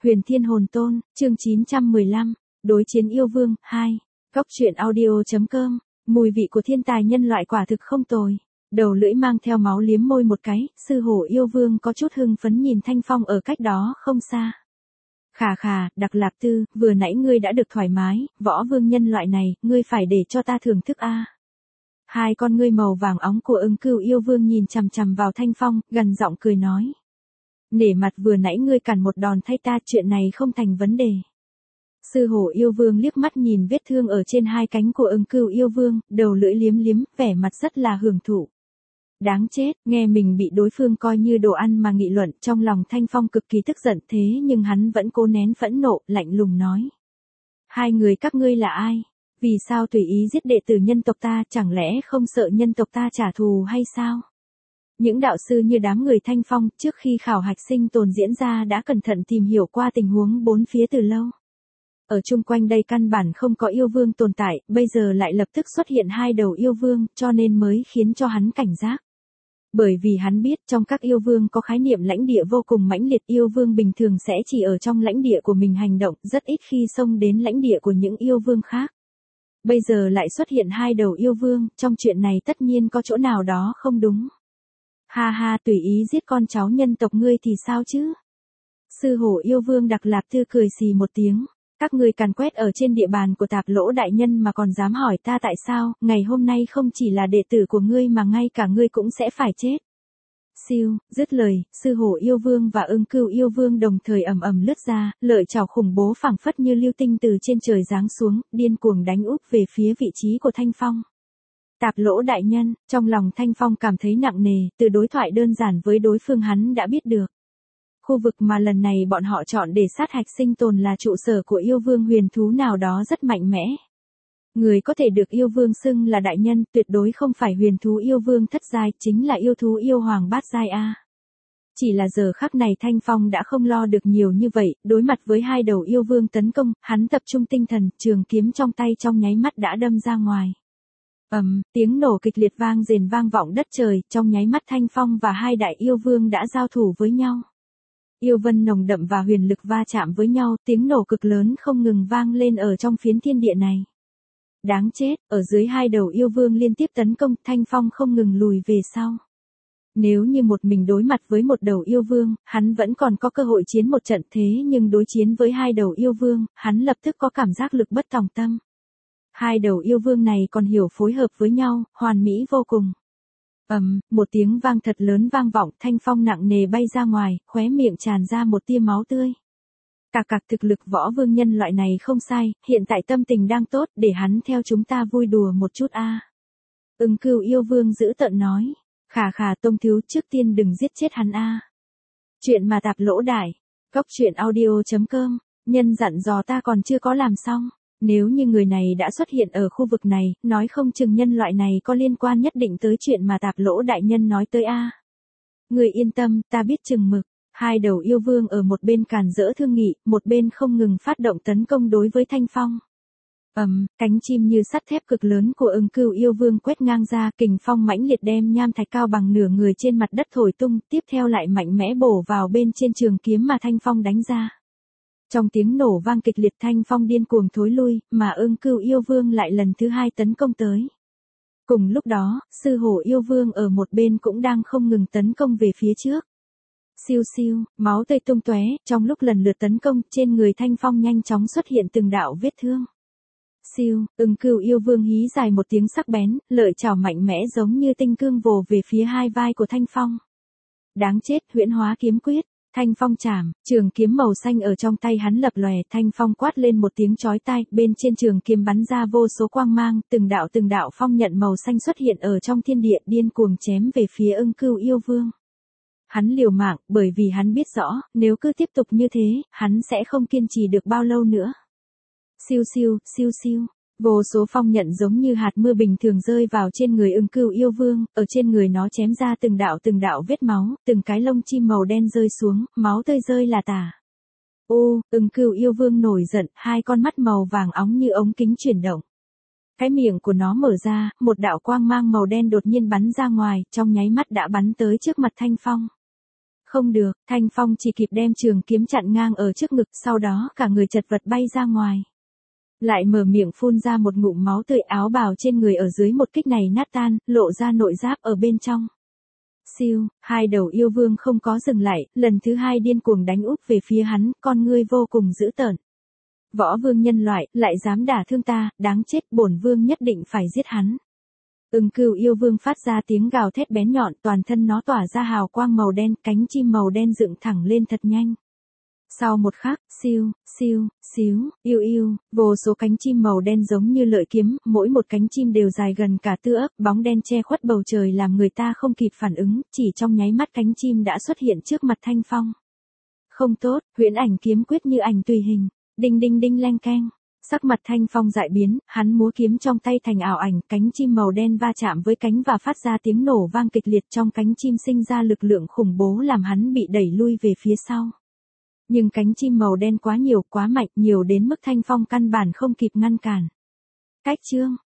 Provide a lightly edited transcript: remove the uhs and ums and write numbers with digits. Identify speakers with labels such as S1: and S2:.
S1: Huyền Thiên Hồn Tôn, chương 915, Đối chiến yêu vương, 2. Cốc truyện audio.com, mùi vị của thiên tài nhân loại quả thực không tồi. Đầu lưỡi mang theo máu liếm môi một cái, sư hổ yêu vương có chút hưng phấn nhìn Thanh Phong ở cách đó không xa. Khà khà, Đặc Lạp Tư, vừa nãy ngươi đã được thoải mái, võ vương nhân loại này, ngươi phải để cho ta thưởng thức a. Hai con ngươi màu vàng óng của Ưng Cưu yêu vương nhìn chằm chằm vào Thanh Phong, gần giọng cười nói. Nể mặt vừa nãy ngươi cản một đòn thay ta, chuyện này không thành vấn đề. Sư hổ yêu vương liếc mắt nhìn vết thương ở trên hai cánh của Ưng Cưu yêu vương, đầu lưỡi liếm liếm, vẻ mặt rất là hưởng thụ. Đáng chết, nghe mình bị đối phương coi như đồ ăn mà nghị luận, trong lòng Thanh Phong cực kỳ tức giận, thế nhưng hắn vẫn cố nén phẫn nộ, lạnh lùng nói. Hai người các ngươi là ai? Vì sao tùy ý giết đệ tử nhân tộc ta, chẳng lẽ không sợ nhân tộc ta trả thù hay sao? Những đạo sư như đám người Thanh Phong trước khi khảo hạch sinh tồn diễn ra đã cẩn thận tìm hiểu qua tình huống bốn phía từ lâu. Ở chung quanh đây căn bản không có yêu vương tồn tại, bây giờ lại lập tức xuất hiện hai đầu yêu vương, cho nên mới khiến cho hắn cảnh giác. Bởi vì hắn biết trong các yêu vương có khái niệm lãnh địa vô cùng mãnh liệt, yêu vương bình thường sẽ chỉ ở trong lãnh địa của mình hành động, rất ít khi xông đến lãnh địa của những yêu vương khác. Bây giờ lại xuất hiện hai đầu yêu vương, trong chuyện này tất nhiên có chỗ nào đó không đúng. Ha ha, tùy ý giết con cháu nhân tộc ngươi thì sao chứ? Sư hổ yêu vương Đặc Lạp Tư cười xì một tiếng. Các ngươi càn quét ở trên địa bàn của Tạp Lỗ đại nhân mà còn dám hỏi ta tại sao, ngày hôm nay không chỉ là đệ tử của ngươi mà ngay cả ngươi cũng sẽ phải chết. Siêu, dứt lời, sư hổ yêu vương và Ưng Cưu yêu vương đồng thời ầm ầm lướt ra, lợi chảo khủng bố phảng phất như lưu tinh từ trên trời giáng xuống, điên cuồng đánh úp về phía vị trí của Thanh Phong. Tạp Lỗ đại nhân, trong lòng Thanh Phong cảm thấy nặng nề, từ đối thoại đơn giản với đối phương hắn đã biết được. Khu vực mà lần này bọn họ chọn để sát hạch sinh tồn là trụ sở của yêu vương huyền thú nào đó rất mạnh mẽ. Người có thể được yêu vương xưng là đại nhân tuyệt đối không phải huyền thú yêu vương thất giai, chính là yêu thú yêu hoàng bát giai a. Chỉ là giờ khắc này Thanh Phong đã không lo được nhiều như vậy, đối mặt với hai đầu yêu vương tấn công, hắn tập trung tinh thần, trường kiếm trong tay trong nháy mắt đã đâm ra ngoài. Tiếng nổ kịch liệt vang rền vang vọng đất trời, trong nháy mắt Thanh Phong và hai đại yêu vương đã giao thủ với nhau. Yêu vân nồng đậm và huyền lực va chạm với nhau, tiếng nổ cực lớn không ngừng vang lên ở trong phiến thiên địa này. Đáng chết, ở dưới hai đầu yêu vương liên tiếp tấn công, Thanh Phong không ngừng lùi về sau. Nếu như một mình đối mặt với một đầu yêu vương, hắn vẫn còn có cơ hội chiến một trận, thế nhưng đối chiến với hai đầu yêu vương, hắn lập tức có cảm giác lực bất tòng tâm. Hai đầu yêu vương này còn hiểu phối hợp với nhau, hoàn mỹ vô cùng. Một tiếng vang thật lớn vang vọng, Thanh Phong nặng nề bay ra ngoài, khóe miệng tràn ra một tia máu tươi. Cạc thực lực võ vương nhân loại này không sai, hiện tại tâm tình đang tốt, để hắn theo chúng ta vui đùa một chút a. Ưng Cưu yêu vương dữ tợn nói. Khà tông thiếu, trước tiên đừng giết chết hắn a. Chuyện mà Tạp Lỗ đại. Cốc truyện audio.com, nhân dặn dò ta còn chưa có làm xong. Nếu như người này đã xuất hiện ở khu vực này, nói không chừng nhân loại này có liên quan nhất định tới chuyện mà Tạp Lỗ đại nhân nói tới a. Người yên tâm, ta biết chừng mực. Hai đầu yêu vương ở một bên càn rỡ thương nghị, một bên không ngừng phát động tấn công đối với Thanh Phong. Cánh chim như sắt thép cực lớn của Ưng Cưu yêu vương quét ngang ra, kình phong mãnh liệt đem nham thạch cao bằng nửa người trên mặt đất thổi tung, tiếp theo lại mạnh mẽ bổ vào bên trên trường kiếm mà Thanh Phong đánh ra. Trong tiếng nổ vang kịch liệt, Thanh Phong điên cuồng thối lui, mà Ưng Cưu yêu vương lại lần thứ hai tấn công tới. Cùng lúc đó, sư hổ yêu vương ở một bên cũng đang không ngừng tấn công về phía trước. Siêu siêu, máu tươi tung tóe, trong lúc lần lượt tấn công, trên người Thanh Phong nhanh chóng xuất hiện từng đạo vết thương. Siêu, Ưng Cưu yêu vương hí dài một tiếng sắc bén, lợi chảo mạnh mẽ giống như tinh cương vồ về phía hai vai của Thanh Phong. Đáng chết, huyễn hóa kiếm quyết. Thanh Phong chạm, trường kiếm màu xanh ở trong tay hắn lập lòe, Thanh Phong quát lên một tiếng chói tai, bên trên trường kiếm bắn ra vô số quang mang, từng đạo phong nhận màu xanh xuất hiện ở trong thiên địa, điên cuồng chém về phía Ưng Cưu yêu vương. Hắn liều mạng, bởi vì hắn biết rõ, nếu cứ tiếp tục như thế, hắn sẽ không kiên trì được bao lâu nữa. Siêu siêu, vô số phong nhận giống như hạt mưa bình thường rơi vào trên người Ưng Cưu yêu vương, ở trên người nó chém ra từng đạo vết máu, từng cái lông chim màu đen rơi xuống, máu tươi rơi là tả. Ưng Cưu yêu vương nổi giận, hai con mắt màu vàng óng như ống kính chuyển động. Cái miệng của nó mở ra, một đạo quang mang màu đen đột nhiên bắn ra ngoài, trong nháy mắt đã bắn tới trước mặt Thanh Phong. Không được, Thanh Phong chỉ kịp đem trường kiếm chặn ngang ở trước ngực, sau đó cả người chật vật bay ra ngoài. Lại mở miệng phun ra một ngụm máu tươi, áo bào trên người ở dưới một kích này nát tan, lộ ra nội giáp ở bên trong. Siêu, hai đầu yêu vương không có dừng lại, lần thứ hai điên cuồng đánh úp về phía hắn, con ngươi vô cùng dữ tợn. Võ vương nhân loại, lại dám đả thương ta, đáng chết, bổn vương nhất định phải giết hắn. Ưng Cừu yêu vương phát ra tiếng gào thét bén nhọn, toàn thân nó tỏa ra hào quang màu đen, cánh chim màu đen dựng thẳng lên thật nhanh. Sau một khắc, siêu, siêu, xíu, yêu yêu, vô số cánh chim màu đen giống như lợi kiếm, mỗi một cánh chim đều dài gần cả tư ấp, bóng đen che khuất bầu trời làm người ta không kịp phản ứng, chỉ trong nháy mắt cánh chim đã xuất hiện trước mặt Thanh Phong. Không tốt, huyễn ảnh kiếm quyết như ảnh tùy hình, đinh đinh đinh leng keng. Sắc mặt Thanh Phong dại biến, hắn múa kiếm trong tay thành ảo ảnh, cánh chim màu đen va chạm với cánh và phát ra tiếng nổ vang kịch liệt, trong cánh chim sinh ra lực lượng khủng bố làm hắn bị đẩy lui về phía sau. Nhưng cánh chim màu đen quá nhiều, quá mạnh, nhiều đến mức Thanh Phong căn bản không kịp ngăn cản. Cách chương,